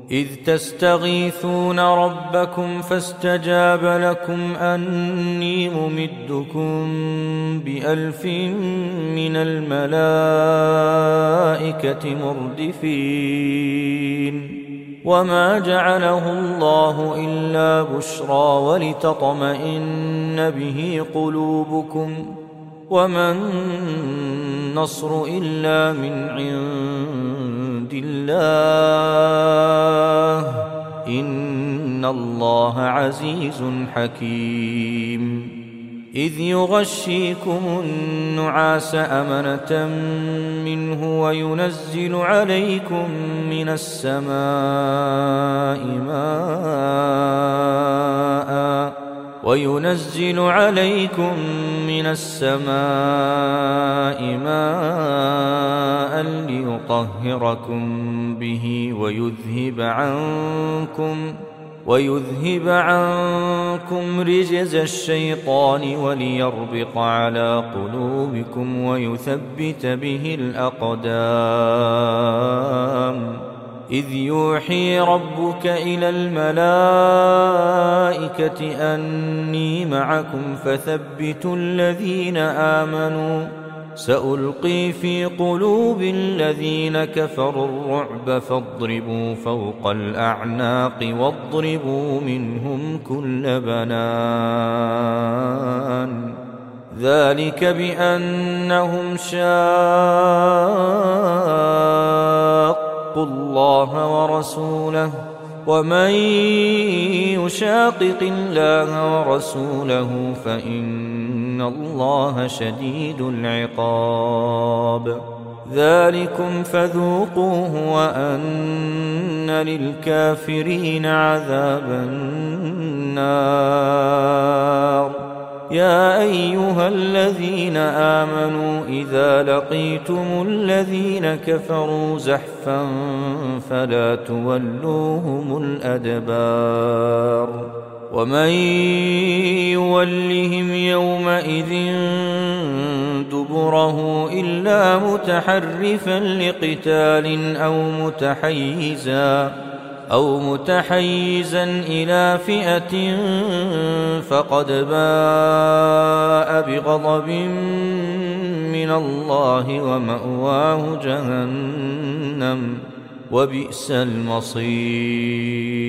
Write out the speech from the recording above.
إذ تستغيثون ربكم فاستجاب لكم أني ممدكم ب1000 من الملائكة مردفين وما جعله الله إلا بشرى ولتطمئن به قلوبكم وما النصر إلا من عند الله إن الله عزيز حكيم إذ يغشيكم النعاس أمنة منه وينزل عليكم من السماء ماء ليطهركم به ويذهب عنكم رجز الشيطان وليربط على قلوبكم ويثبت به الأقدام إذ يوحي ربك إلى الملائكة أني معكم فثبتوا الذين آمنوا سألقي في قلوب الذين كفروا الرعب فاضربوا فوق الأعناق واضربوا منهم كل بنان ذلك بأنهم شاقوا الله ورسوله ومن يشاقق الله ورسوله فإن الله شديد العقاب ذلكم فذوقوه وأن للكافرين عذاب النار يا أيها الذين آمنوا إذا لقيتم الذين كفروا زحفا فلا تولوهم الأدبار ومن يولهم يومئذ دبره إلا متحرفا لقتال أو متحيزا إلى فئة فقد باء بغضب من الله ومأواه جهنم وبئس المصير